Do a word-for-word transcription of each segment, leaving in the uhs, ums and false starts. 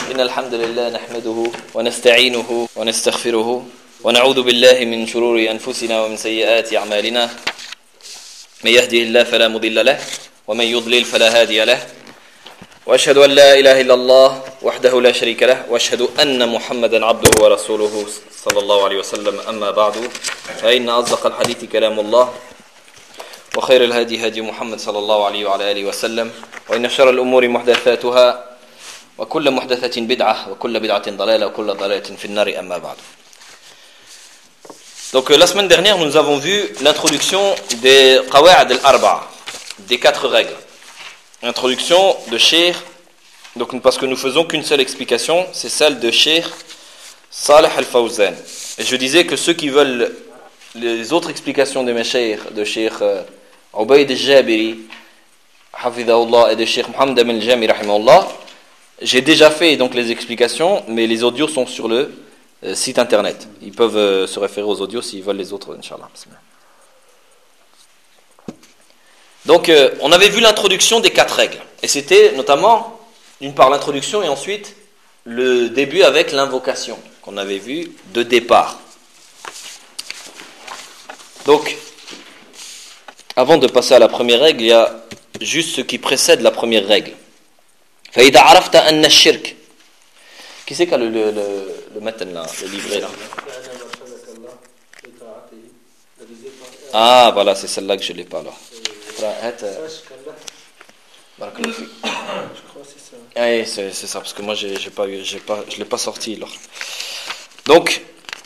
إن الحمد لله نحمده ونستعينه ونستغفره ونعوذ بالله من شرور أنفسنا ومن سيئات أعمالنا من يهده الله فلا مضل له ومن يضلل فلا هادي له وأشهد أن لا إله إلا الله وحده لا شريك له وأشهد أن محمدا عبده ورسوله صلى الله عليه وسلم أما بعد فإن أصدق الحديث كلام الله وخير الهدي هدي محمد صلى الله عليه وعلى آله وسلم وإن شر الأمور محدثاتها وكل محدثة بدعة وكل بدعة ضلالة وكل ضلالة في النار أما بعد. Donc euh, la semaine dernière nous avons vu l'introduction des Qawa'id al-Arba'a, des quatre règles. Introduction de Cheikh, donc parce que nous faisons qu'une seule explication, c'est celle de Cheikh Salih al-Fawzan. Et je disais que ceux qui veulent les autres explications de mes Cheikh, de Cheikh euh, Ubayd al-Jabiri, Hafidahullah, et de Cheikh Mohammed Amin al-Jami, rahimahullah, j'ai déjà fait donc les explications, mais les audios sont sur le euh, site internet. Ils peuvent euh, se référer aux audios s'ils veulent les autres, Inch'Allah. Donc, euh, on avait vu l'introduction des quatre règles. Et c'était notamment, d'une part, l'introduction et ensuite le début avec l'invocation, qu'on avait vu de départ. Donc, avant de passer à la première règle, il y a juste ce qui précède la première règle. فإذا عرفت أن الشرك. Qui c'est qui a le, le, le, le matin là, le livret là? Ah, voilà, c'est celle-là que je ne l'ai pas alors. Oui, c'est, c'est ça, parce que moi j'ai, j'ai pas, j'ai pas, je ne l'ai pas sorti alors. Donc,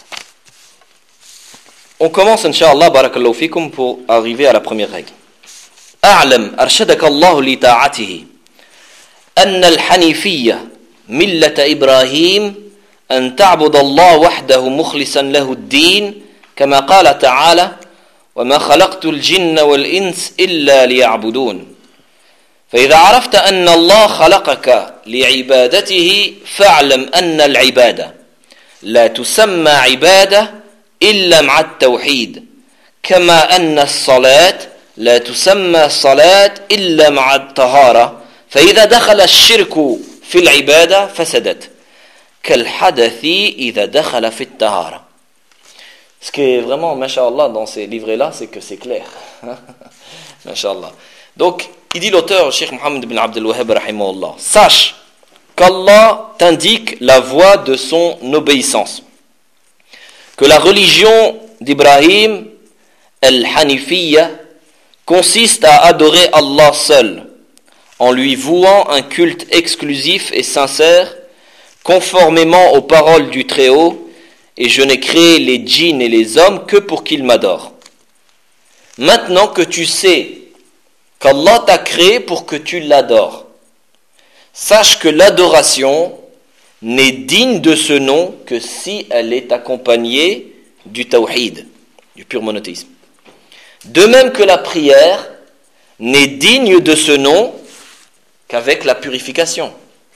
on commence, Inch'Allah, barakallahu fikum, pour arriver à la première règle. أعلم أرشدك الله لطاعته أن الحنيفية ملة إبراهيم أن تعبد الله وحده مخلصا له الدين كما قال تعالى وما خلقت الجن والإنس إلا ليعبدون فإذا عرفت أن الله خلقك لعبادته فاعلم أن العبادة لا تسمى عبادة إلا مع التوحيد كما أن الصلاة لا تسمى صلاة إلا مع الطهارة فإذا دخل الشرك في العبادة فسدت كالحدث إذا دخل في الطهارة. Ce qui est vraiment, masha'Allah, dans ces livrets-là, c'est que c'est clair. Masha'Allah. Donc, il dit l'auteur, Cheikh Mohammed bin Abdel Wahhab, rahimahullah, sache qu'Allah t'indique la voie de son obéissance. Que la religion d'Ibrahim, al-Hanifiyya, consiste à adorer Allah seul, en lui vouant un culte exclusif et sincère, conformément aux paroles du Très-Haut, et je n'ai créé les djinns et les hommes que pour qu'ils m'adorent. Maintenant que tu sais qu'Allah t'a créé pour que tu l'adores, sache que l'adoration n'est digne de ce nom que si elle est accompagnée du tawhid, du pur monothéisme. De même que la prière n'est digne de ce nom qu'avec la purification.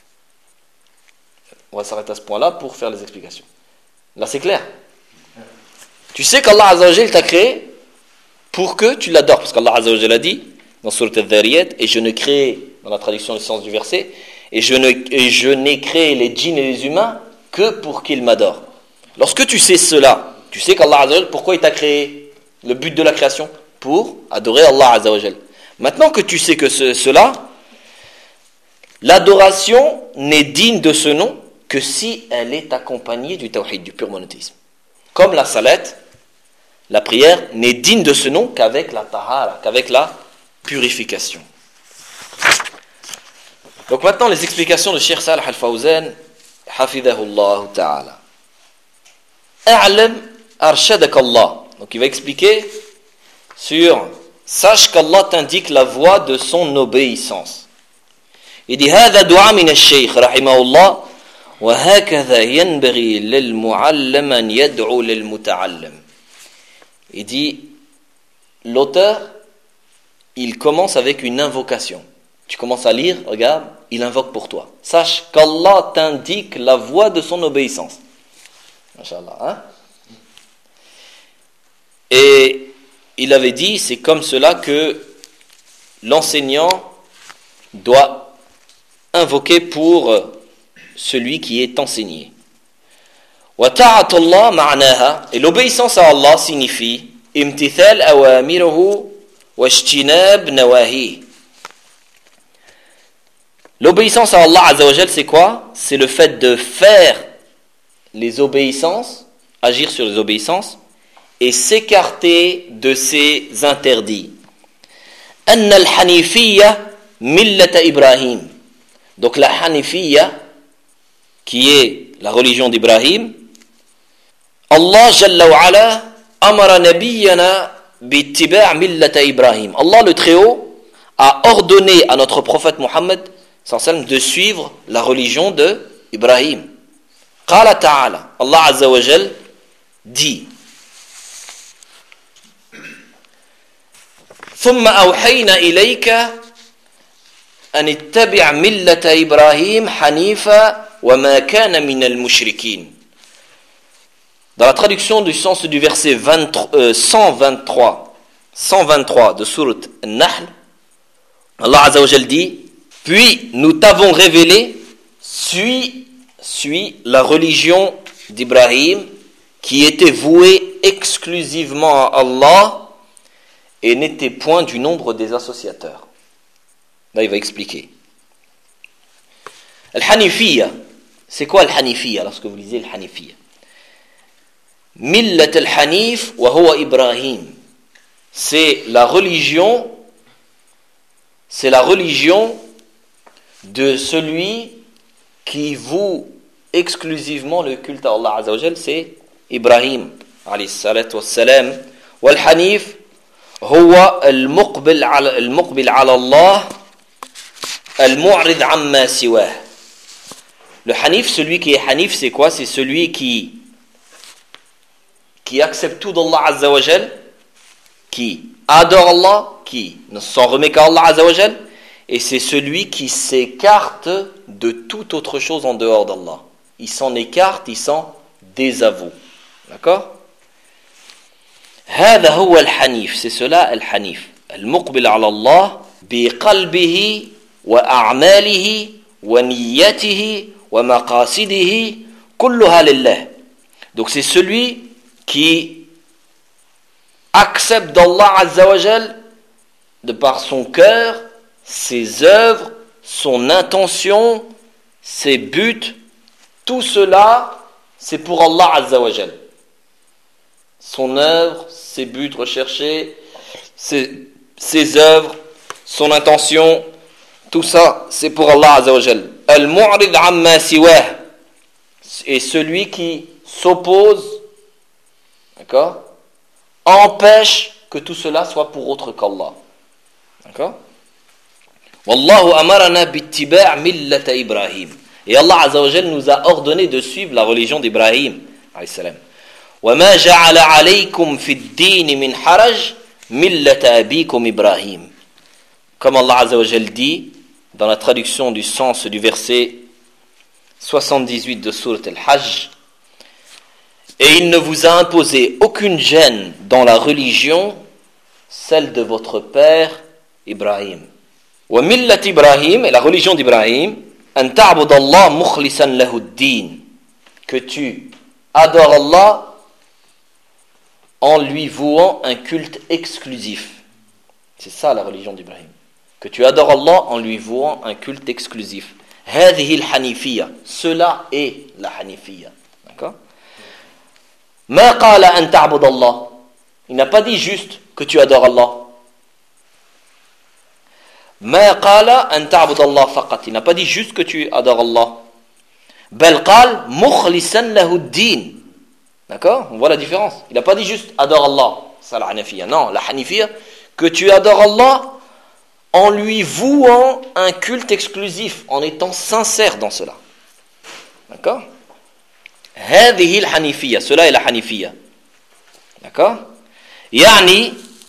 On va s'arrêter à ce point-là pour faire les explications. Là, c'est clair. Tu sais qu'Allah Azza wa Jal t'a créé pour que tu l'adores. Parce qu'Allah Azza wa Jal a dit dans Surat Al-Dhariyat, et je ne crée, dans la traduction du sens du verset, et je, ne, et je n'ai créé les djinns et les humains que pour qu'ils m'adorent. Lorsque tu sais cela, tu sais qu'Allah Azza wa Jal, pourquoi il t'a créé? Le but de la création? Pour adorer Allah Azza wa Jal. Maintenant que tu sais que ce, cela, l'adoration n'est digne de ce nom que si elle est accompagnée du tawhid, du pur monothéisme. Comme la salat, la prière n'est digne de ce nom qu'avec la tahara, qu'avec la purification. Donc maintenant les explications de Cheikh Salih al-Fawzan, hafidahullah ta'ala. A'lam arshadak Allah. Donc il va expliquer sur sache qu'Allah t'indique la voie de son obéissance. Il dit هذا دعاء من الشيخ رحمه الله وهكذا ينبغي للمعلم أن يدعو للمتعلم. Il dit l'auteur il commence avec une invocation. Tu commences à lire, regarde, il invoque pour toi. Sache qu'Allah t'indique la voie de son obéissance. Masha'Allah, hein? Et il avait dit, c'est comme cela que l'enseignant doit invoquer pour celui qui est enseigné. Wa ta'atullah ma'naha, et l'obéissance à Allah signifie imtithal awamiruhu wa ijtinab nawahi. L'obéissance à Allah Azza wa Jal, c'est quoi? C'est le fait de faire les obéissances, agir sur les obéissances, et s'écarter de ses interdits. Anna al-hanifiyya millata Ibrahim. Donc la hanifiyya, qui est la religion d'Ibrahim, Allah Jalla wa Ala amara nabiyyana bittiba' millata Ibrahim. Allah le Très-Haut a ordonné à notre prophète Mohammed sallallahu alayhi wa sallam de suivre la religion de Ibrahim. Qala ta'ala, Allah Azza wa Jal dit: ثم أوحينا إليك أن اتبع ملة إبراهيم حنيفا وما كان من المشركين. Dans la traduction du sens du verset vingt-trois, euh, cent vingt-trois, cent vingt-trois de Sourate An-Nahl, Allah Azza wa Jal dit: puis nous t'avons révélé, suis, suis la religion d'Ibrahim qui était vouée exclusivement à Allah et n'était point du nombre des associateurs. Là, il va expliquer. Al-Hanifiyya, c'est quoi Al-Hanifiyya lorsque vous lisez Al-Hanifiyya? Millat al-Hanif wa huwa Ibrahim. C'est la religion, c'est la religion de celui qui voue exclusivement le culte à Allah Azza wa Jal, c'est Ibrahim alayhi salatu wassalam. Wal Hanif هو المقبل على المقبل على الله المعرض عما سواه. Le Hanif, celui qui est Hanif, c'est quoi? C'est celui qui qui accepte tout d'Allah Azza wa Jal, qui adore Allah, qui ne s'en remet qu'à Allah Azza wa Jal, et c'est celui qui s'écarte de toute autre chose en dehors d'Allah. Il s'en écarte, il s'en désavoue. D'accord? هذا هو الحنيف, c'est cela الحنيف المقبل على الله بقلبه وأعماله ونيته ومقاصده كلها لله. Donc c'est celui qui accepte d'Allah Azza wa Jal de par son cœur, ses œuvres, son intention, ses buts, tout cela c'est pour Allah Azza wa Jal. Son œuvre, ses buts recherchés, ses, ses œuvres, son intention, tout ça, c'est pour Allah Azza wa Jal. Al-mu'rid amma siwah, et celui qui s'oppose, d'accord, empêche que tout cela soit pour autre qu'Allah. D'accord? Wallahu amarana bittiba' millata Ibrahim. Et Allah Azza wa Jal nous a ordonné de suivre la religion d'Ibrahim alayhi salam. وَمَا جَعَلَ عَلَيْكُمْ فِي الدِّينِ مِنْ حَرَجٍ مِلَّةَ أَبِيكُمْ إِبْرَاهِيمَ. Comme Allah Azza wa Jal dit dans la traduction du sens du verset soixante-dix-huit de Sourate Al-Hajj: et il ne vous a imposé aucune gêne dans la religion, celle de votre père Ibrahim. وَمِلَّةِ Ibrahim, et la religion d'Ibrahim, أَن تَعْبُدَ اللَّهَ مُخْلِصًا لَهُ الدِّينَ, que tu adores Allah en lui vouant un culte exclusif. C'est ça la religion d'Ibrahim. Que tu adores Allah en lui vouant un culte exclusif. هذه الحنيفية, cela est la Hanifiyya. D'accord? ما قال أن تعبد الله, il n'a pas dit juste que tu adores Allah. ما قال أن تعبد الله فقط, il n'a pas dit juste que tu adores Allah. بل قال مخلصا له الدين. D'accord? On voit la différence. Il n'a pas dit juste adore Allah. C'est la Hanifiyya. Non, la Hanifiyya, que tu adores Allah en lui vouant un culte exclusif, en étant sincère dans cela. D'accord? هذه الحنيفية, cela est la Hanifiyya. D'accord? يعني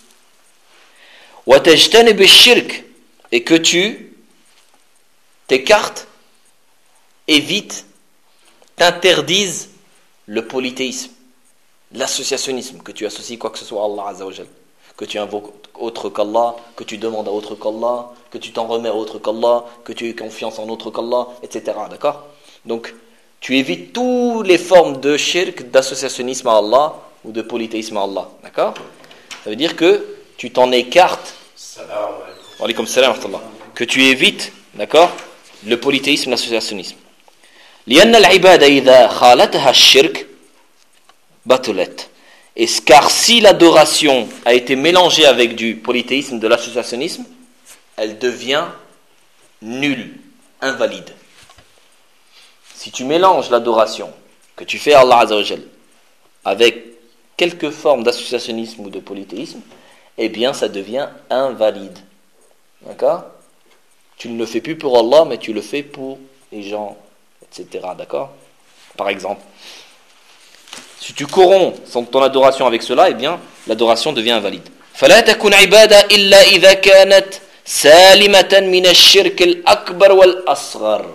وتجتنب الشرك, et que tu t'écartes, évites, t'interdises le polythéisme, l'associationnisme, que tu associes quoi que ce soit à Allah Azza wa Jal, que tu invoques autre qu'Allah, que tu demandes à autre qu'Allah, que tu t'en remets à autre qu'Allah, que tu aies confiance en autre qu'Allah, et cetera. D'accord? Donc, tu évites toutes les formes de shirk, d'associationnisme à Allah ou de polythéisme à Allah. D'accord? Ça veut dire que tu t'en écartes. Wa alaykoum salam wa rahmatullah. Que tu évites, d'accord, le polythéisme, l'associationnisme. لأن العبادة إذا خالتها الشرك بطلت. Et car si l'adoration a été mélangée avec du polythéisme, de l'associationnisme, elle devient nulle, invalide. Si tu mélanges l'adoration que tu fais à Allah Azza wa Jal avec quelques formes d'associationnisme ou de polythéisme, eh bien ça devient invalide. D'accord? Tu ne le fais plus pour Allah, mais tu le fais pour les gens, et cetera. D'accord? Par exemple, si tu corromps ton adoration avec cela, eh bien l'adoration devient invalide. فلا تكن عبادة إلا إذا كانت سالمة من الشرك الأكبر والأصغر.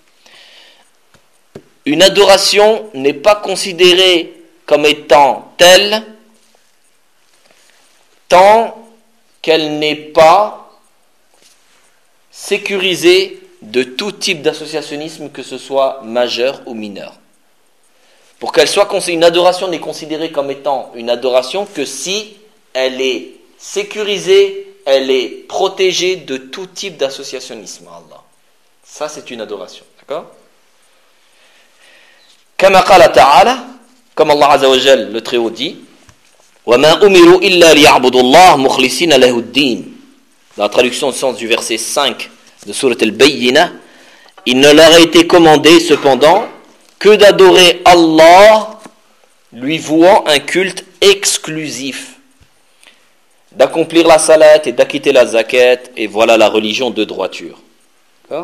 Une adoration n'est pas considérée comme étant telle tant qu'elle n'est pas sécurisée de tout type d'associationnisme, que ce soit majeur ou mineur. Pour qu'elle soit considérée, une adoration n'est considérée comme étant une adoration que si elle est sécurisée, elle est protégée de tout type d'associationnisme à Allah. Ça, c'est une adoration. D'accord? Kama qala ta'ala, comme Allah Azza wa Jal, le Très-Haut dit, وَمَا أُمِرُوا إِلَّا لِيَعْبُدُوا اللَّهَ مُخْلِصِينَ لَهُ الدِّينَ. Dans la traduction au sens du verset cinq de Surat Al-Bayyinah, il ne leur a été commandé cependant que d'adorer Allah, lui vouant un culte exclusif, d'accomplir la salat et d'acquitter la zakat, et voilà la religion de droiture. D'accord?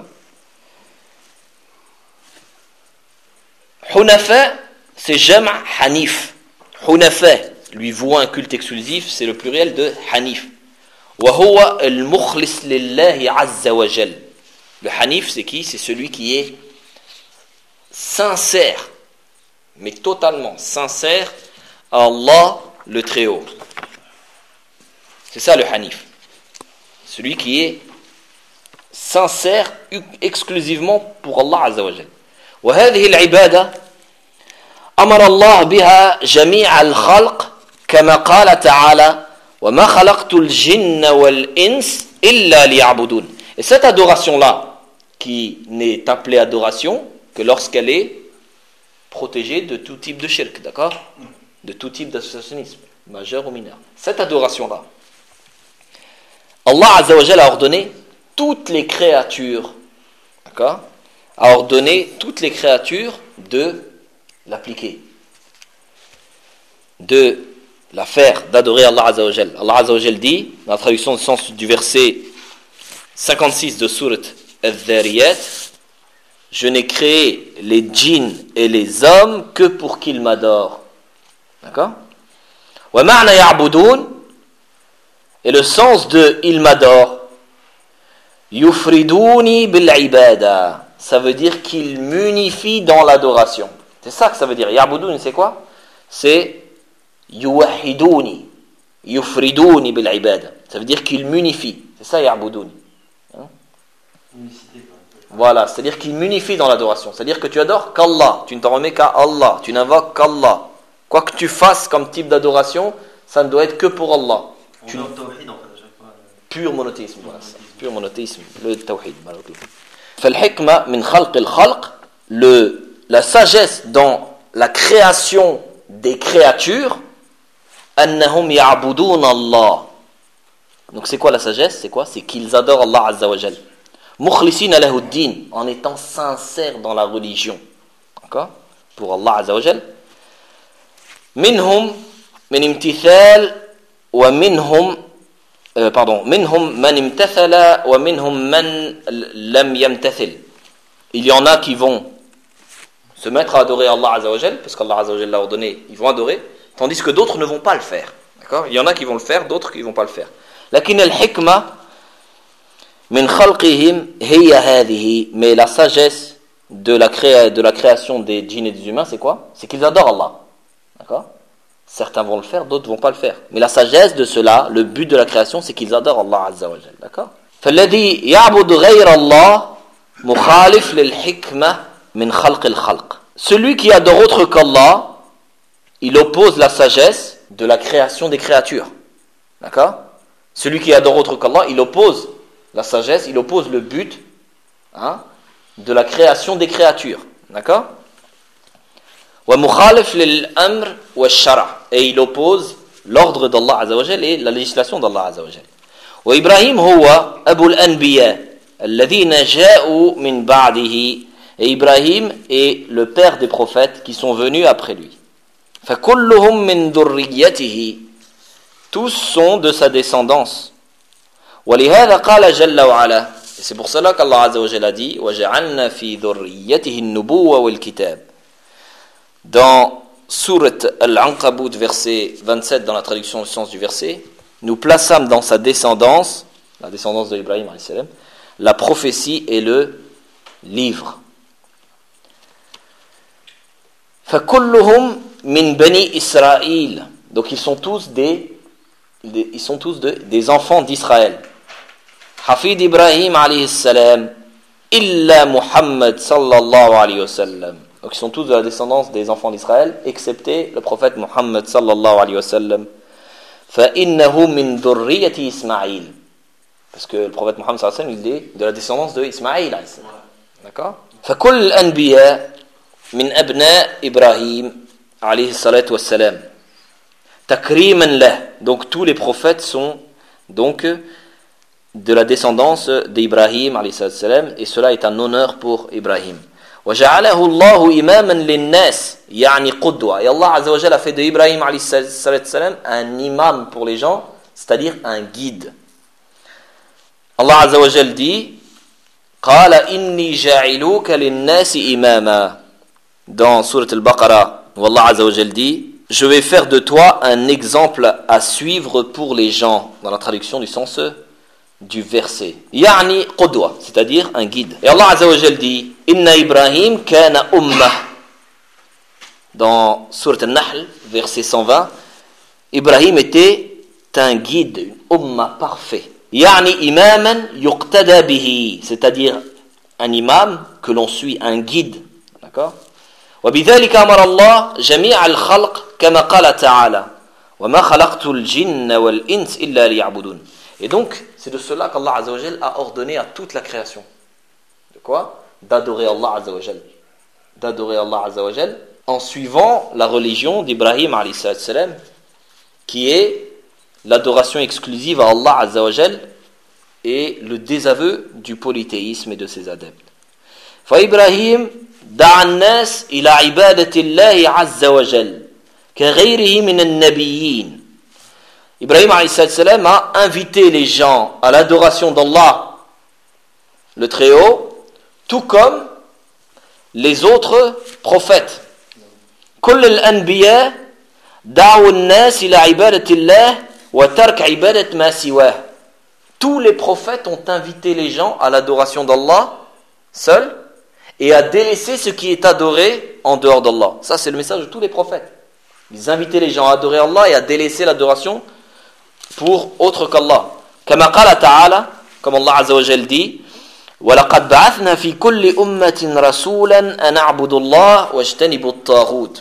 Hunafa, c'est Jam' Hanif. Hunafa, lui vouant un culte exclusif, c'est le pluriel de Hanif. Wa huwa al-mukhlis lillahi azza wa jal. Le Hanif, c'est qui? C'est celui qui est sincère, mais totalement sincère à Allah le Très-Haut. C'est ça le Hanif. Celui qui est sincère exclusivement pour Allah Azza wa Jal. وهذه العبادة أمر الله بها جميع الخلق كما قال تعالى وما خلقت الجن والإنس إلا ليعبدون. Et cette adoration-là, qui n'est appelée adoration que lorsqu'elle est protégée de tout type de shirk, d'accord? De tout type d'associationnisme, majeur ou mineur. Cette adoration-là, Allah Azza wa Jal a ordonné toutes les créatures, d'accord? A ordonné toutes les créatures de l'appliquer, de la faire, d'adorer Allah Azza wa Jal. Allah Azza wa Jal dit, dans la traduction du sens du verset cinquante-six de Surat Al-Dhariyat, je n'ai créé les djinns et les hommes que pour qu'ils m'adorent. D'accord? Wa ma'na ya'budun, et le sens de il m'adore, yufriduni bil ibada, ça veut dire qu'il m'unifie dans l'adoration. C'est ça que ça veut dire. Ya'budun, c'est quoi? C'est yuwahiduni, yufriduni bil ibada. Ça veut dire qu'il m'unifie. C'est ça ya'budun. Hein? Voilà, c'est-à-dire qu'il m'unifie dans l'adoration. C'est-à-dire que tu adores qu'Allah, tu ne t'en remets qu'à Allah, tu n'invoques qu'Allah. Quoi que tu fasses comme type d'adoration, ça ne doit être que pour Allah. Tu... Pur monothéisme, voilà, ça. Pur monothéisme, le tawhid. فالحكمة من خلق الخلق, le, la sagesse dans la création des créatures, أنهم يعبدون الله. Donc c'est quoi la sagesse? C'est quoi? C'est qu'ils adorent Allah Azza wa Jal. مخلصين له الدين, en étant sincères dans la religion. D'accord? Pour Allah Azza wa Jal. منهم من امتثال ومنهم Euh, pardon, minhum man imtathala wa minhum man lam yamtathil. Il y en a qui vont se mettre à adorer Allah Azza wa Jal, parce qu'Allah Azza wa Jal l'a ordonné, ils vont adorer, tandis que d'autres ne vont pas le faire. D'accord? Il y en a qui vont le faire, d'autres qui ne vont pas le faire. Lakin al-hikma min khalqihim hiya hadhihi, mais la sagesse de la, créa, de la création des djinns et des humains, c'est quoi? C'est qu'ils adorent Allah. D'accord? Certains vont le faire, d'autres ne vont pas le faire. Mais la sagesse de cela, le but de la création, c'est qu'ils adorent Allah Azza wa Jal. D'accord? فالذي يعبد غير الله مخالف للحكمة min khalq al-khalq. Celui qui adore autre qu'Allah, il oppose la sagesse de la création des créatures. D'accord? Celui qui adore autre qu'Allah, il oppose la sagesse, il oppose le but hein, de la création des créatures. D'accord? Wa mukhalif lil amr wa shara. Et il oppose l'ordre d'Allah Azza wa Jal et la législation d'Allah Azza wa Jal. Wa Ibrahim huwa Abu al-Anbiya alladhina ja'u min ba'dihi. Et Ibrahim est le père des prophètes qui sont venus après lui. Fa kulluhum min dhurriyyatihi. Tous sont de sa descendance. Wa lihadha qala jalla wa ala. Et c'est pour cela qu'Allah Azza wa Jal a dit wa ja'alna fi dhurriyyatihi an-nubuwwa wal kitab. Dans Surat Al-Ankabut, verset vingt-sept, dans la traduction du sens du verset, nous plaçâmes dans sa descendance, la descendance de Ibrahim, la prophétie et le livre. فَكُلُّهُمْ مِنْ بَنِي إِسْرَائِيل. Donc ils sont tous des, des ils sont tous de, des enfants d'Israël. Hafid Ibrahim alayhi salam, illa Muhammad sallallahu alayhi wa sallam. Donc ils sont tous de la descendance des enfants d'Israël, excepté le prophète Muhammad sallallahu alayhi wa sallam. فَإِنَّهُ مِنْ ذُرِّيَّةِ إِسْمَعِيل. Parce que le prophète Muhammad sallallahu alayhi wa sallam, il est de la descendance de Ismaïl alayhi salam. D'accord? فَكُلُّ الْأَنْبِيَاءِ مِنْ أَبْنَاءِ إِبْرَاهِيم alayhi salatu wa salam. تَكْرِيمًا لَهُ. Donc tous les prophètes sont donc de la descendance d'Ibrahim alayhi salatu wa salam, et cela est un honneur pour Ibrahim. وجعله الله إماما للناس يعني قدوة. Et Allah Azza wa Jalla a fait de Ibrahim alayhi salam un imam pour les gens, c'est-à-dire un guide. Allah Azza wa Jalla dit قال إني جاعلوك للناس إماما. Dans Surat Al-Baqarah, où Allah Azza wa Jalla dit je vais faire de toi un exemple à suivre pour les gens, dans la traduction du sens du verset. Yani qudwa, c'est-à-dire un guide. Et Allah Azza wa Jalla dit Inna Ibrahim kana ummah. Dans Surat Al-Nahl, verset cent vingt, Ibrahim était un guide, une umma parfait. Yani imaman yuqtada bihi, c'est-à-dire un imam que l'on suit, un guide. D'accord? وبذلك أمر الله جميع الخلق كما قال تعالى وما خلقت الجن والإنس إلا ليعبدون. Et donc, c'est de cela qu'Allah Azza wa Jal a ordonné à toute la création. De quoi? D'adorer Allah Azza wa Jal. D'adorer Allah Azza wa Jal en suivant la religion d'Ibrahim alayhi salam, qui est l'adoration exclusive à Allah Azza wa Jal et le désaveu du polythéisme et de ses adeptes. Fa Ibrahim da'a an-nas ila ibadati Allah Azza wa Jal ka ghayrihi min an-nabiyyin. Ibrahim alayhi salam a invité les gens à l'adoration d'Allah, le Très-Haut, tout comme les autres prophètes. كل الأنبياء دعوا الناس إلى عبادة الله وترك عبادة ما سواه. Tous les prophètes ont invité les gens à l'adoration d'Allah seul et à délaisser ce qui est adoré en dehors d'Allah. Ça, c'est le message de tous les prophètes. Ils invitaient les gens à adorer Allah et à délaisser l'adoration pour autre qu'Allah. كما قال تعالى, comme Allah Azza wa Jal dit وَلَقَدْ بَعَثْنَا فِي كُلِّ أُمَّةٍ رَسُولًا أَنْ أَعْبُدُوا اللَّهَ وَاجْتَنِبُوا الطَّاغُوتَ.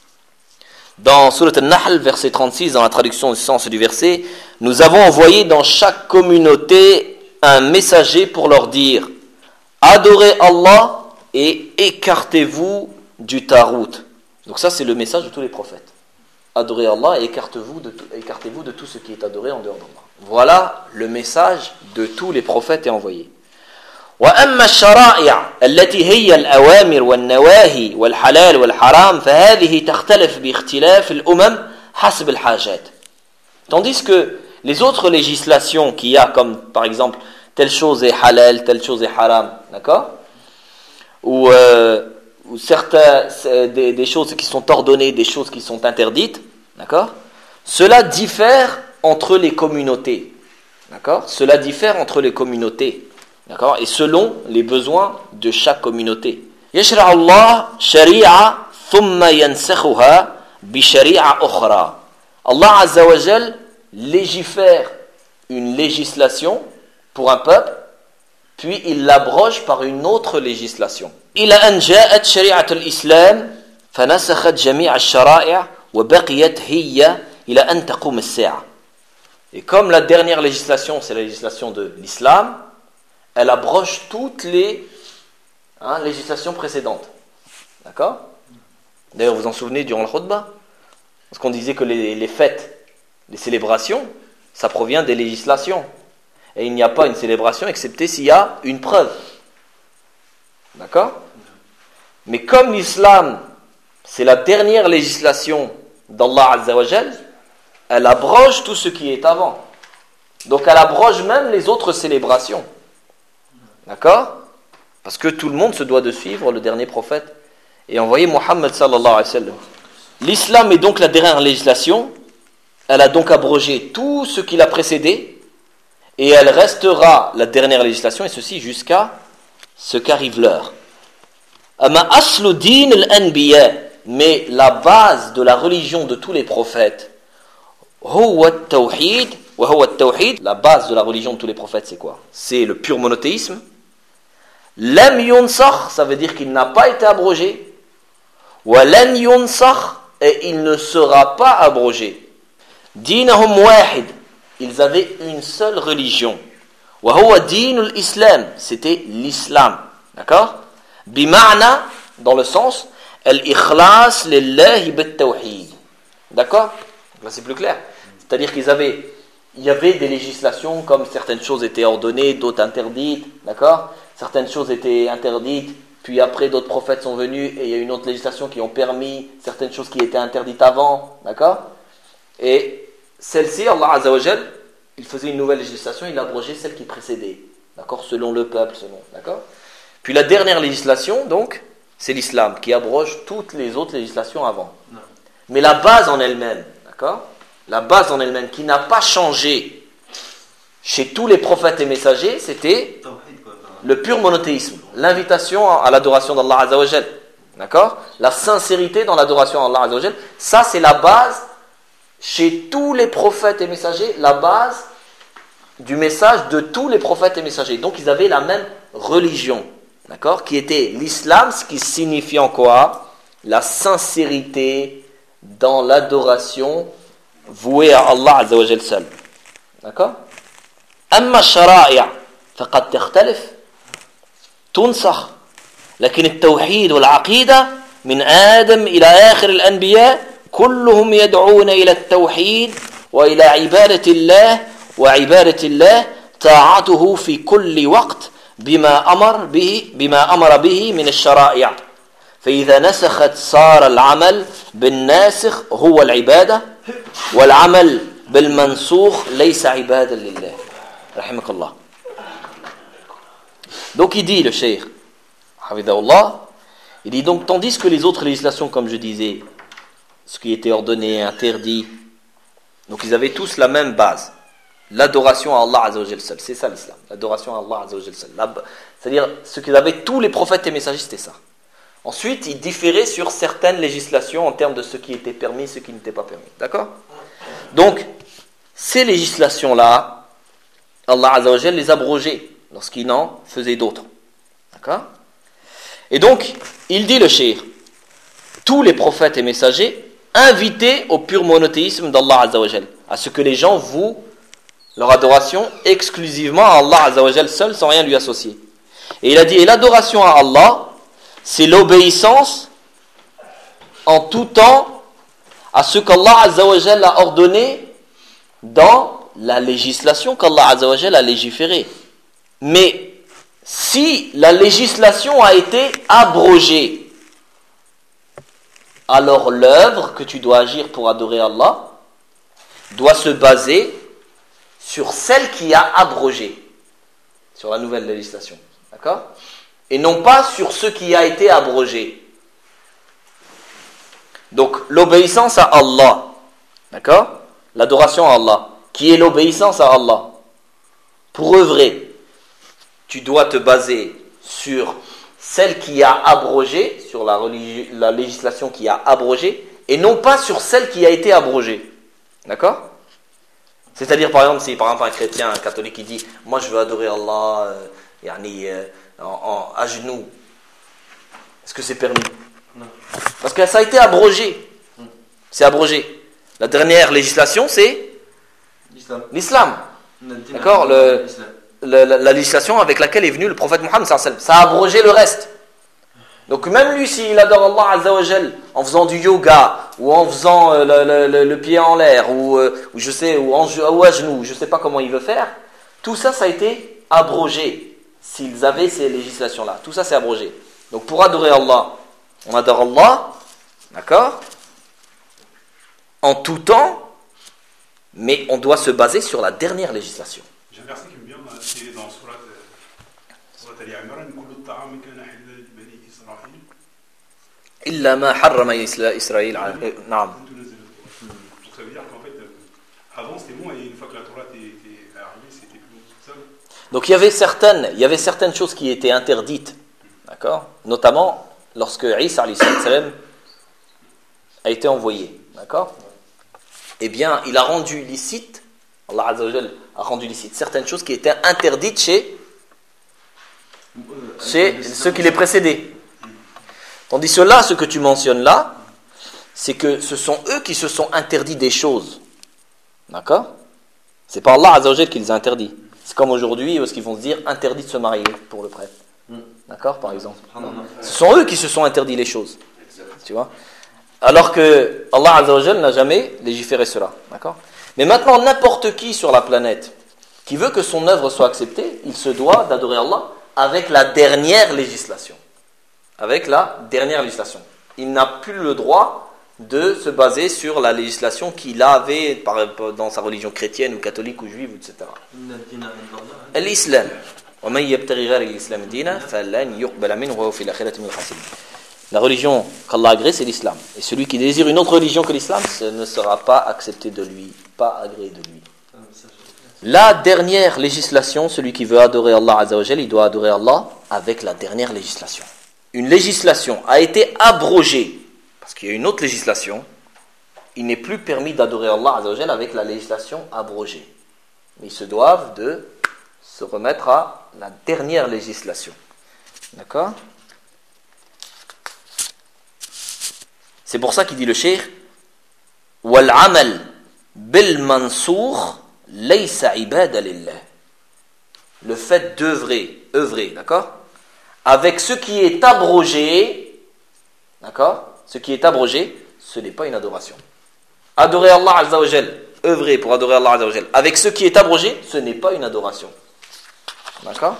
Dans Surat Al-Nahl, verset trente-six, dans la traduction du sens du verset, nous avons envoyé dans chaque communauté un messager pour leur dire adorez Allah et écartez-vous du tarout. Donc ça, c'est le message de tous les prophètes. Adorez Allah et écartez-vous de tout, écartez-vous de tout ce qui est adoré en dehors d'Allah. Voilà le message de tous les prophètes et envoyés. وأما الشرائع التي هي الأوامر والنواهي والحلال والحرام فهذه تختلف باختلاف الأمم حسب الحاجات. Tandis que les autres législations qu'il y a, comme par exemple telle chose est halal, telle chose est haram, d'accord, ou, euh, ou certains des, des choses qui sont ordonnées, des choses qui sont interdites, d'accord, cela diffère entre les communautés, d'accord, cela diffère entre les communautés. D'accord? Et selon les besoins de chaque communauté. يشرع الله شريعة ثم ينسخها بشريعة أخرى. Allah Azza wa Jal légifère une législation pour un peuple, puis il l'abroge par une autre législation. إلى أن جاءت شريعة الإسلام فنسخت جميع الشرائع وبقيت هي إلى أن تقوم الساعة. Et comme la dernière législation, c'est la législation de l'islam, elle abroge toutes les hein, législations précédentes. D'accord? D'ailleurs, vous vous en souvenez durant le khutbah, parce qu'on disait que les, les fêtes, les célébrations, ça provient des législations. Et il n'y a pas une célébration excepté s'il y a une preuve. D'accord? Mais comme l'islam, c'est la dernière législation d'Allah Azza wa Jal, elle abroge tout ce qui est avant. Donc elle abroge même les autres célébrations. D'accord? Parce que tout le monde se doit de suivre le dernier prophète et envoyer Muhammad sallallahu alayhi wa sallam. L'islam est donc la dernière législation. Elle a donc abrogé tout ce qui l'a précédé. Et elle restera la dernière législation, et ceci jusqu'à ce qu'arrive l'heure. Mais la base de la religion de tous les prophètes, la base de la religion de tous les prophètes, c'est quoi? C'est le pur monothéisme. Lam yunsakh, ça veut dire qu'il n'a pas été abrogé. Wa lan yunsakh, et il ne sera pas abrogé. Dinahum wahid. Ils avaient une seule religion. Wa huwa dinul islam, c'était l'islam. D'accord? Bima'na, dans le sens, al-ikhlas lillahi bit-tawhid. D'accord? Là c'est plus clair. C'est-à-dire qu'ils avaient, il y avait des législations comme certaines choses étaient ordonnées, d'autres interdites. D'accord? Certaines choses étaient interdites, puis après d'autres prophètes sont venus et il y a une autre législation qui ont permis certaines choses qui étaient interdites avant. D'accord? Et celle-ci, Allah Azza wa Jal, il faisait une nouvelle législation, il abrogeait celle qui précédait. D'accord? Selon le peuple, selon. D'accord? Puis la dernière législation, donc, c'est l'islam qui abroge toutes les autres législations avant. Non. Mais la base en elle-même, d'accord? La base en elle-même qui n'a pas changé chez tous les prophètes et messagers, c'était le pur monothéisme, l'invitation à l'adoration d'Allah Azza wa Jal. D'accord? La sincérité dans l'adoration d'Allah Azza wa Jal, ça c'est la base. Chez tous les prophètes et messagers, la base du message de tous les prophètes et messagers. Donc ils avaient la même religion, d'accord, qui était l'islam, ce qui signifie en quoi? La sincérité dans l'adoration vouée à Allah Azza wa Jal seul. D'accord? Amma shara'i' faqad takhtalif tunsakh. لكن التوحيد والعقيدة من آدم إلى آخر الأنبياء كلهم يدعون إلى التوحيد وإلى عبادة الله وعبادة الله طاعته في كل وقت بما أمر به بما أمر به من الشرائع فإذا نسخت صار العمل بالناسخ هو العبادة والعمل بالمنسوخ ليس عبادة لله رحمك الله. Donc il dit le cheikh Hafidahullah, il dit donc tandis que les autres législations comme je disais, ce qui était ordonné, interdit, donc ils avaient tous la même base, l'adoration à Allah Azza wa Jal seul, c'est ça l'islam, l'adoration à Allah Azza wa Jal seul, c'est-à-dire ce qu'ils avaient tous les prophètes et messagers, c'était ça. Ensuite ils différaient sur certaines législations en termes de ce qui était permis, ce qui n'était pas permis, d'accord? Donc ces législations là Allah Azza wa Jal les abrogeait lorsqu'il en faisait d'autres, d'accord? Et donc il dit le cheikh, tous les prophètes et messagers invités au pur monothéisme d'Allah Azza wa Jal, à ce que les gens vouent leur adoration exclusivement à Allah Azza wa Jal seul, sans rien lui associer. Et il a dit, et l'adoration à Allah, c'est l'obéissance en tout temps à ce qu'Allah Azza wa Jal a ordonné dans la législation qu'Allah Azza wa Jal a légiférée. Mais si la législation a été abrogée, alors l'œuvre que tu dois agir pour adorer Allah doit se baser sur celle qui a abrogé, sur la nouvelle législation, d'accord? Et non pas sur ce qui a été abrogé. Donc l'obéissance à Allah, d'accord? L'adoration à Allah, qui est l'obéissance à Allah, pour œuvrer, tu dois te baser sur celle qui a abrogé, sur la, religi- la législation qui a abrogé, et non pas sur celle qui a été abrogée. D'accord? C'est-à-dire, par exemple, si par exemple un chrétien, un catholique qui dit « Moi je veux adorer Allah, euh, yani, euh, en, en, à genoux, est-ce que c'est permis? Non. Parce que ça a été abrogé. C'est abrogé. La dernière législation, c'est L'islam. l'islam. D'accord, le, le, la, la législation avec laquelle est venu le prophète Mohammed sallallahu alayhi wa sallam. Ça a abrogé le reste. Donc même lui, s'il adore Allah Azza wa Jal en faisant du yoga, ou en faisant euh, le, le, le pied en l'air, ou, euh, ou je sais, ou, en, ou à genoux, je ne sais pas comment il veut faire, tout ça, ça a été abrogé. S'ils avaient ces législations-là, tout ça c'est abrogé. Donc pour adorer Allah, on adore Allah, d'accord, en tout temps, mais on doit se baser sur la dernière législation. J'ai un verset qui me vient, c'est dans Surat Al-Imran, Kullu ta'am kana halal li bani Israël. Illa ma harrama Israël. Naam. Donc ça veut dire qu'en fait, avant c'était bon et une fois que la Torah était arrivée, c'était plus bon tout ça. Donc il y avait certaines, il y avait certaines choses qui étaient interdites, d'accord, notamment lorsque Isa alayhi salam a été envoyé, d'accord. Eh bien, il a rendu licite, Allah Azza wa Jal a rendu licite certaines choses qui étaient interdites chez, chez ceux qui les précédaient. Tandis que là, ce que tu mentionnes là, c'est que ce sont eux qui se sont interdits des choses. D'accord? C'est pas Allah Azza wa Jal qui les a interdits. C'est comme aujourd'hui, où est-ce qu'ils vont se dire interdit de se marier pour le prêtre. D'accord, par exemple. Ce sont eux qui se sont interdits les choses. Tu vois? Alors que Allah Azza wa Jal n'a jamais légiféré cela. D'accord? Mais maintenant, n'importe qui sur la planète qui veut que son œuvre soit acceptée, il se doit d'adorer Allah avec la dernière législation. Avec la dernière législation. Il n'a plus le droit de se baser sur la législation qu'il avait dans sa religion chrétienne ou catholique ou juive, et cetera. L'islam. La religion qu'Allah agrée, c'est l'islam. Et celui qui désire une autre religion que l'islam, ce ne sera pas accepté de lui, pas agréé de lui. La dernière législation, celui qui veut adorer Allah Azza wa Jal, il doit adorer Allah avec la dernière législation. Une législation a été abrogée, parce qu'il y a une autre législation, il n'est plus permis d'adorer Allah Azza wa Jal avec la législation abrogée. Mais ils se doivent de se remettre à la dernière législation. D'accord? C'est pour ça qu'il dit le cheikh wal amal bil mansour laysa ibada lillah. Le fait d'œuvrer, œuvrer, d'accord, avec ce qui est abrogé, d'accord, ce qui est abrogé, ce n'est pas une adoration. Adorer Allah Azza wa Jal, œuvrer pour adorer Allah Azza wa Jal, avec ce qui est abrogé, ce n'est pas une adoration. D'accord?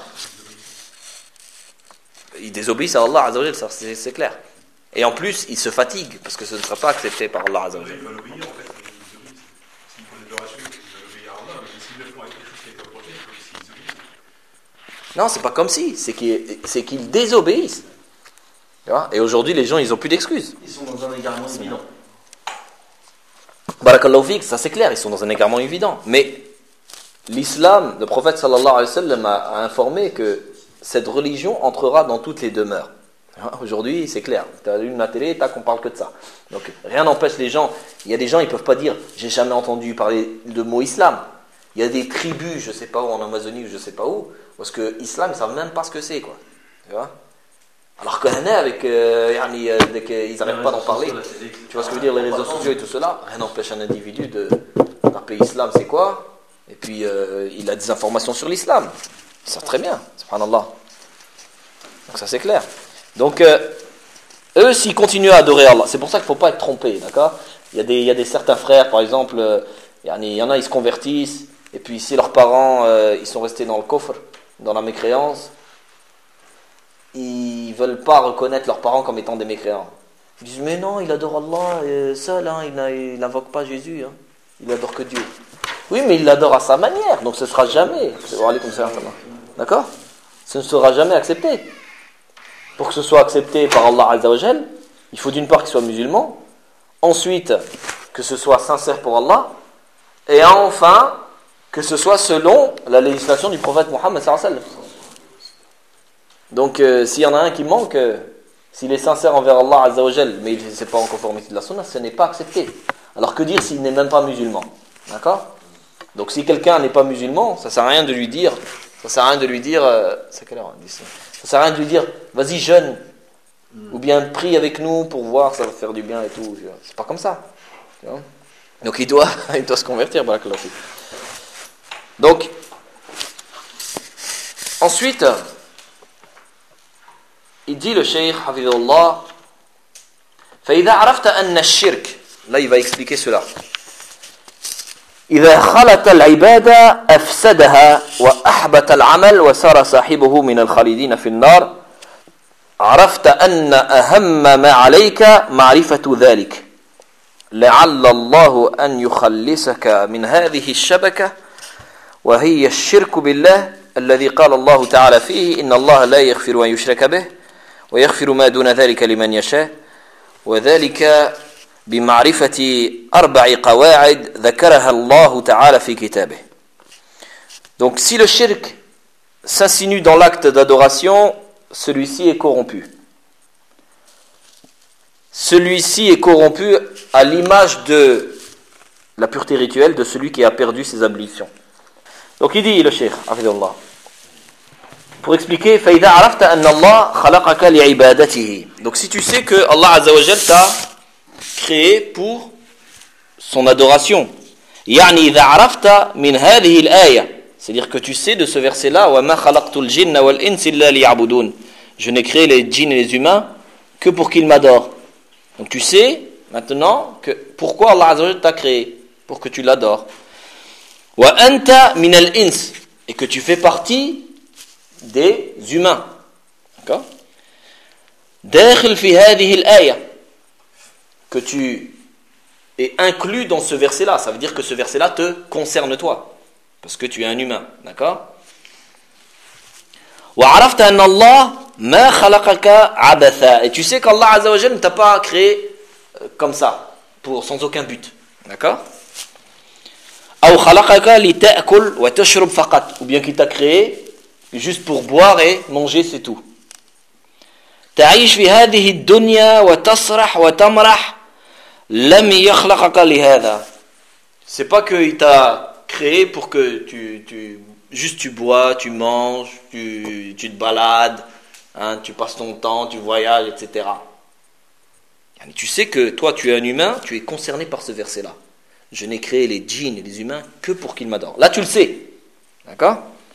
Ils désobéissent à Allah Azza wa Jal, ça c'est, c'est clair. Et en plus, ils se fatiguent, parce que ce ne sera pas accepté par Allah Azza wa Jal. Ils veulent obéir, en fait, ils obéissent. S'ils font l'adoration, ils veulent obéir à Allah, mais s'ils le font avec quelque chose qui est approché, il faut qu'ils obéissent. Non, c'est pas comme si, c'est qu'ils, c'est qu'ils désobéissent. Tu vois? Et aujourd'hui, les gens, ils n'ont plus d'excuses. Ils sont dans un égarement évident. Barakallahu fik, ça c'est clair, ils sont dans un égarement évident. Mais l'islam, le prophète sallallahu alayhi wa sallam a, a informé que cette religion entrera dans toutes les demeures. Aujourd'hui, c'est clair. Tu as allumes la télé, tac, on parle que de ça. Donc, rien n'empêche les gens. Il y a des gens, ils ne peuvent pas dire j'ai jamais entendu parler de mot islam. Il y a des tribus, je ne sais pas où, en Amazonie ou je ne sais pas où, parce que l'islam, ils ne savent même pas ce que c'est, quoi. Tu vois? Alors que avec, euh, yani, euh, dès qu'ils n'arrêtent pas d'en parler, tu vois ce que je veux dire, les réseaux sociaux et tout cela, rien n'empêche un individu de d'appeler islam, c'est quoi? Et puis, euh, il a des informations sur l'islam. Ils savent très bien, subhanallah. Donc, ça, c'est clair. Donc, euh, eux, s'ils continuent à adorer Allah, c'est pour ça qu'il ne faut pas être trompé, d'accord? Il y a des, il y a des certains frères, par exemple, euh, il y en a, ils se convertissent, et puis si leurs parents, euh, ils sont restés dans le coffre, dans la mécréance, ils ne veulent pas reconnaître leurs parents comme étant des mécréants. Ils disent, mais non, il adore Allah euh, seul, hein, il n'invoque pas Jésus, hein, il adore que Dieu. Oui, mais il l'adore à sa manière, donc ce ne sera jamais, d'accord? Ce ne sera jamais accepté. Pour que ce soit accepté par Allah Azza wa Jal, il faut d'une part qu'il soit musulman, ensuite que ce soit sincère pour Allah, et enfin que ce soit selon la législation du prophète Mohammed sallallahu alayhi wa sallam. Donc euh, s'il y en a un qui manque, euh, s'il est sincère envers Allah Azza wa Jal, mais il n'est pas en conformité de la sunna, ce n'est pas accepté. Alors que dire s'il n'est même pas musulman? D'accord? Donc si quelqu'un n'est pas musulman, ça ne sert à rien de lui dire Ça sert à rien de lui dire, euh, c'est quelle heure, dix-neuf. Ça sert à rien de lui dire, vas-y jeûne, mm. ou bien prie avec nous pour voir, ça va faire du bien et tout. C'est pas comme ça. Tu vois. Donc il doit, il doit se convertir. Donc, ensuite, il dit le cheikh, hafidhullah, فإذا عرفت أن الشرك, là il va expliquer cela. إذا خلط العبادة أفسدها وأحبط العمل وصار صاحبه من الخالدين في النار عرفت أن أهم ما عليك معرفة ذلك لعل الله أن يخلصك من هذه الشبكة وهي الشرك بالله الذي قال الله تعالى فيه إن الله لا يغفر أن يشرك به ويغفر ما دون ذلك لمن يشاء وذلك بمعرفة أربع قواعد ذكرها الله تعالى في كتابه. Donc si le shirk s'insinue dans l'acte d'adoration, celui-ci est corrompu. Celui-ci est corrompu à l'image de la pureté rituelle de celui qui a perdu ses ablutions. Donc il dit le cheikh, hafidhullah, pour expliquer, فَإِذَا عَرَفْتَ أَنَّ اللَّهَ خَلَقَكَ لِعِبَادَتِهِ. Donc si tu sais que Allah Azza wa Jal t'a créé pour son adoration. يعني إذا عرفت من هذه الآية, c'est-à-dire que tu sais de ce verset-là, وَمَا خَلَقْتُ الْجِنَّ وَالْإِنسِ إِلَّا لِيَعْبُدُونَ. Je n'ai créé les djinns et les humains que pour qu'ils m'adorent. Donc tu sais maintenant que pourquoi Allah Azza wa Jal t'a créé, pour que tu l'adores. وَأَنْتَ مِنَ الْإِنسِ, et que tu fais partie des humains. D'accord? داخل في هذه الآية, que tu es inclus dans ce verset-là. Ça veut dire que ce verset-là te concerne toi, parce que tu es un humain. D'accord? وعرفت أن الله ما خلقك عبثا, et tu sais qu'Allah Azza wa Jalla ne t'a pas créé comme ça, pour sans aucun but. D'accord? أو خلقك لتأكل وتشرب فقط, ou bien qu'il t'a créé juste pour boire et manger, c'est tout. تعيش في هذه الدنيا وتسرح وتمرح لم يخلقك لهذا. C'est pas qu'il t'a créé pour que tu, tu juste tu bois, tu manges, tu, tu te balades, hein, tu passes ton temps, tu voyages, et cetera. Tu sais que toi, tu es un humain, tu es concerné par ce verset-là. Je n'ai créé les djinns et les humains que pour qu'ils m'adorent. Là, tu le sais. D'accord?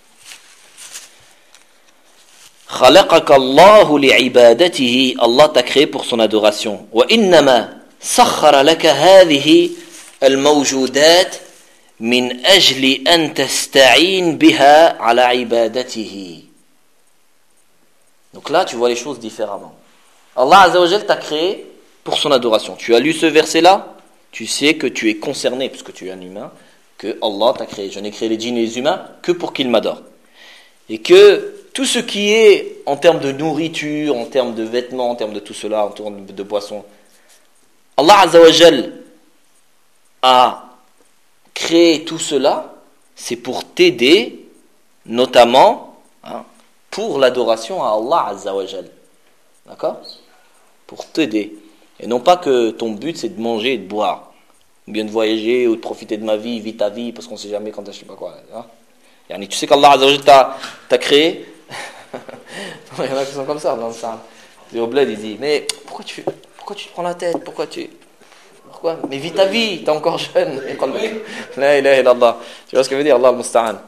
خلقك الله لعبادته, Allah t'a créé pour son adoration. وإنما سخر لك هذه الموجودات من أجل أن تستعين بها على عبادته. Donc là, tu vois les choses différemment. Allah Azza wa Jal t'a créé pour son adoration. Tu as lu ce verset-là, tu sais que tu es concerné, puisque tu es un humain, que Allah t'a créé. Je n'ai créé les djinns et les humains que pour qu'ils m'adorent. Et que tout ce qui est en termes de nourriture, en termes de vêtements, en termes de tout cela, en termes de boissons, Allah Azza wa Jal a créé tout cela, c'est pour t'aider, notamment, hein, pour l'adoration à Allah Azza wa Jal. D'accord? Pour t'aider. Et non pas que ton but c'est de manger et de boire, ou bien de voyager, ou de profiter de ma vie, vis ta vie, parce qu'on ne sait jamais quand je sais pas quoi. Hein? Yani, tu sais qu'Allah Azza wa Jal t'a, t'a créé. Il y en a qui sont comme ça dans le sang. Et au bled, il dit, mais pourquoi tu, pourquoi tu te prends la tête? Pourquoi tu... Pourquoi? Mais vis ta vie, t'es encore jeune. La ilaha illallah. Tu vois ce que veut dire Allah al-Musta'an.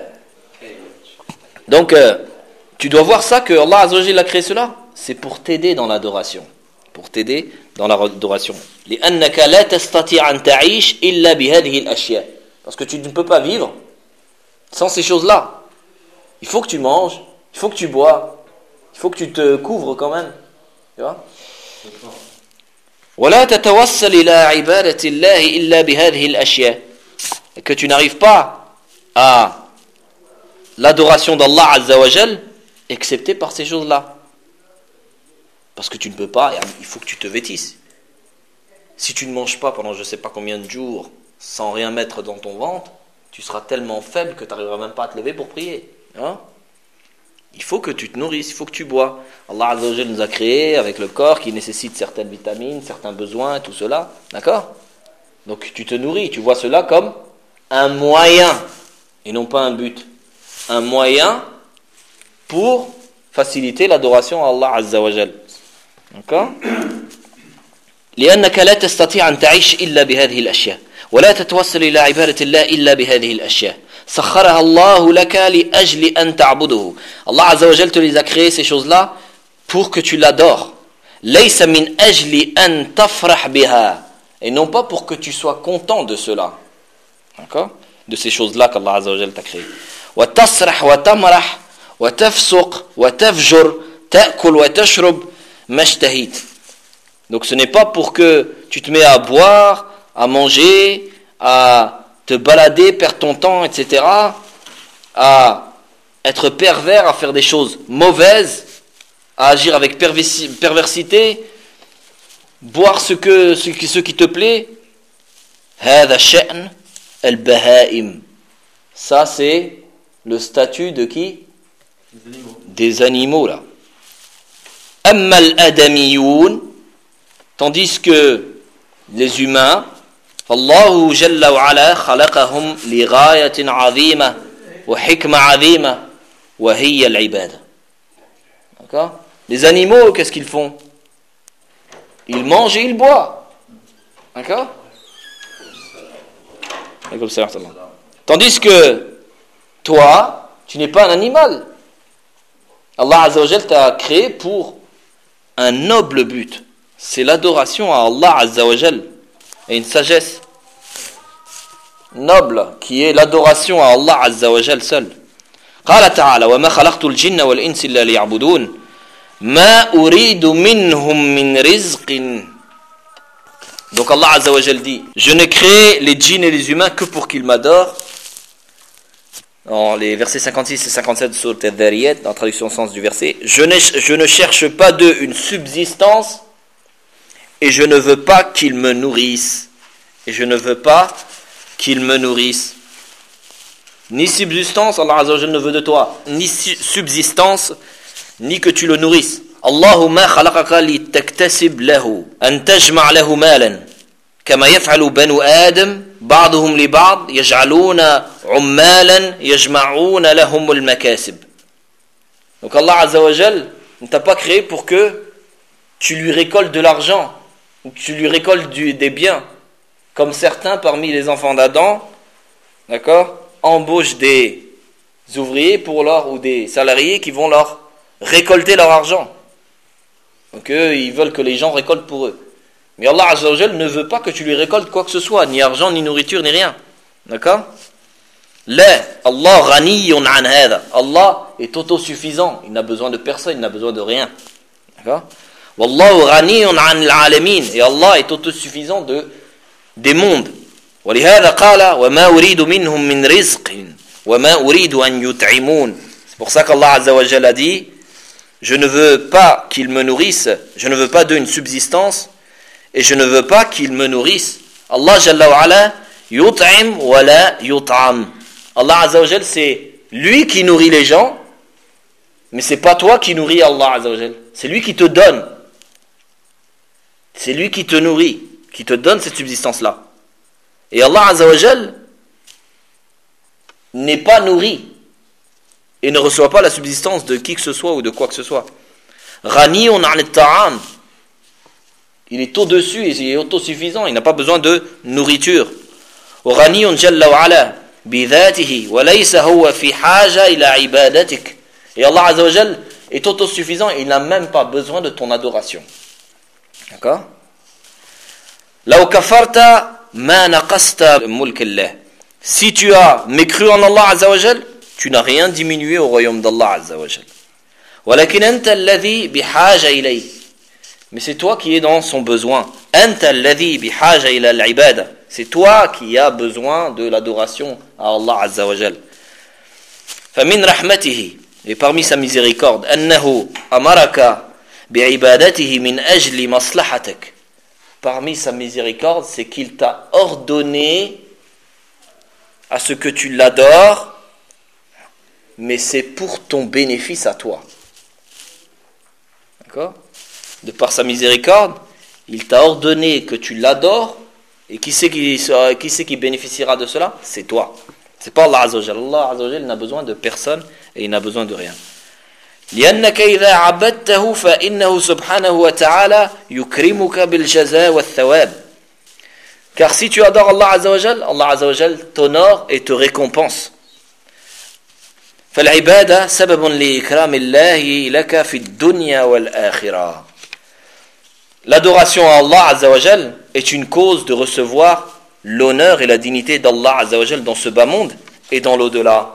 Donc, euh, tu dois voir ça, que Allah Azza wa Jal a créé cela. C'est pour t'aider dans l'adoration. Pour t'aider dans l'adoration. لأنك لا تستطيع أن تعيش إلا بهذه الأشياء. Parce que tu ne peux pas vivre sans ces choses-là. Il faut que tu manges, il faut que tu bois, il faut que tu te couvres quand même. Tu vois? ولا تتوسل إلى عبادة الله إلا بهذه الأشياء. Et que tu n'arrives pas à l'adoration d'Allah Azza wa Jal excepté par ces choses-là. Parce que tu ne peux pas, il faut que tu te vêtisses. Si tu ne manges pas pendant je ne sais pas combien de jours sans rien mettre dans ton ventre, tu seras tellement faible que tu n'arriveras même pas à te lever pour prier. Hein? Il faut que tu te nourrisses, il faut que tu bois. Allah Azza wa Jal nous a créés avec le corps qui nécessite certaines vitamines, certains besoins, tout cela. D'accord? Donc tu te nourris, tu vois cela comme un moyen et non pas un but. un moyen pour faciliter l'adoration à Allah Azza wa Jal. D'accord? لأنك لا تستطيع أن تعيش إلا بهذه الأشياء ولا تتوصل إلى عبادة الله إلا بهذه الأشياء سخرها الله لك لأجل أن تعبده. Allah Azza wa Jal te les a créés ces choses-là pour que tu l'adores. ليس من أجل أن تفرح بها, et non pas pour que tu sois content de cela. D'accord? De ces choses-là qu'Allah Azza wa Jal t'a créé. وتصرح وتمرح وتفسق وتفجر تأكل وتشرب ما اشتهيت. Donc ce n'est pas pour que tu te mets à boire, à manger, à te balader, perdre ton temps, et cetera, à être pervers, à faire des choses mauvaises, à agir avec perversi- perversité, boire ce, que, ce, qui, ce qui te plaît. هذا شأن البهائم. Ça c'est le statut de qui? Des animaux là. أما الآدميون, tandis que les humains, فالله جل وعلا خلقهم لغاية عظيمة وحكمة عظيمة وهي العبادة. D'accord? Les animaux, qu'est-ce qu'ils font? Ils mangent et ils boivent. D'accord? Tandis que toi, tu n'es pas un animal. Allah Azza wa Jal t'a créé pour un noble but. C'est l'adoration à Allah Azza wa Jal et une sagesse noble qui est l'adoration à Allah Azza wa Jal seul. قال تعالى وما خلقت الجن والإنس إلا ليعبدون ما أريد منهم من رزق. Donc Allah Azza wa Jal dit, je n'ai créé les djinns et les humains que pour qu'ils m'adorent. Dans les versets cinquante-six et cinquante-sept de Sourate Al-Dhariyat, dans la traduction sens du verset, je ne, je ne cherche pas d'eux une subsistance et je ne veux pas qu'ils me nourrissent. Et je ne veux pas qu'ils me nourrissent. Ni subsistance, Allah Azza wa Jal ne veut de toi, ni subsistance, ni que tu le nourrisses. Allahumma khalaqaka li taktasib lahu, an tajma' lahu malan, kama yaf'alu banu Adam, ba'duhum li ba'd, yaj'aluna ummalan, yajma'una lahum al-makasib. Donc Allah Azza wa Jal ne t'a pas créé pour que tu lui récoltes de l'argent, ou que tu lui récoltes du, des biens, comme certains parmi les enfants d'Adam, d'accord, embauchent des ouvriers pour leur, ou des salariés qui vont leur récolter leur argent. Donc eux, ils veulent que les gens récoltent pour eux. Mais Allah Azza wa Jal ne veut pas que tu lui récoltes quoi que ce soit, ni argent, ni nourriture, ni rien. D'accord? La, Allah ghaniyun an hada. Allah est autosuffisant, il n'a besoin de personne, il n'a besoin de rien. D'accord? Wallahu ghaniyun an al-alamin. Et Allah est autosuffisant de, des mondes. ولهذا قال وما أريد منهم من رزق وما أريد أن يطعمون. C'est pour ça qu'Allah Azza wa Jal a dit, je ne veux pas qu'ils me nourrissent, je ne veux pas d'eux une subsistance, et je ne veux pas qu'ils me nourrissent. Allah Jalla wa Ala yut'im wa la yut'am. Allah Azza wa Jal, c'est lui qui nourrit les gens, mais c'est pas toi qui nourris Allah Azza wa Jal. C'est lui qui te donne. C'est lui qui te nourrit, qui te donne cette subsistance-là. Et Allah Azza wa Jal n'est pas nourri et ne reçoit pas la subsistance de qui que ce soit ou de quoi que ce soit. Ghaniyun 'an at-ta'am. Il est au-dessus et il est autosuffisant, il n'a pas besoin de nourriture. Wa ghaniyun jalla wa ala bi dhatihi wa laysa huwa fi haja ila ibadatik. Et Allah Azza wa Jal est autosuffisant et il n'a même pas besoin de ton adoration. D'accord? Law kafarta ma naqasta mulk Allah. Si tu as mécru en Allah Azza wa Jal, tu n'as rien diminué au royaume d'Allah Azza wa Jal. Walakin anta alladhi bihaja ilayhi. Mais c'est toi qui es dans son besoin. Anta alladhi bihaja ila al-ibada. C'est toi qui as besoin de l'adoration à Allah Azza wa Jal. Famin rahmatihi. Et parmi sa miséricorde, annahu amaraka bi'ibadatihi min ajli maslahatak. Parmi sa miséricorde, c'est qu'il t'a ordonné à ce que tu l'adores, mais c'est pour ton bénéfice à toi. D'accord? De par sa miséricorde, il t'a ordonné que tu l'adores, et qui c'est qui, qui, c'est qui bénéficiera de cela? C'est toi. C'est pas Allah Azza wa Jal. Allah Azza wa Jal n'a besoin de personne et il n'a besoin de rien. لأنك إذا عبدته فإنه سبحانه وتعالى يكرمك بالجزاء والثواب. Car si tu adores Allah Azza wa Jal, Allah Azza wa Jal t'honore et te récompense. فالعبادة سبب لإكرام الله لك في الدنيا والآخرة. L'adoration à Allah Azza wa Jal est une cause de recevoir l'honneur et la dignité d'Allah Azza wa Jal dans ce bas monde et dans l'au-delà.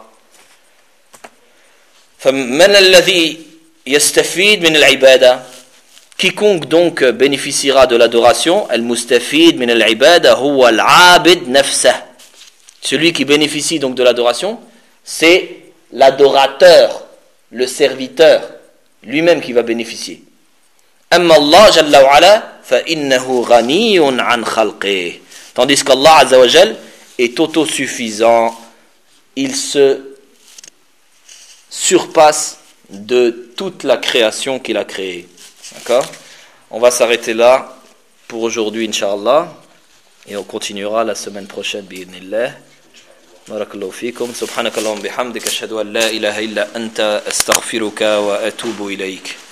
فمن الذي يستفيد من العبادة. Quiconque donc bénéficiera de l'adoration, المستفيد من العبادة هو العابد نفسه. Celui qui bénéficie donc de l'adoration, c'est l'adorateur, le serviteur, lui-même qui va bénéficier. أما الله جل وعلا فإنه غني عن خلقه. Tandis qu'Allah Azza wa Jal est autosuffisant, il se surpasse de toute la création qu'il a créée. D'accord? On va s'arrêter là pour aujourd'hui, Inch'Allah, et on continuera la semaine prochaine, bi'idhnillah. Barakallahu fikum. Subhanakallahumma bihamdika ashhadu an la ilaha illa anta astaghfiruka wa atubu ilayk.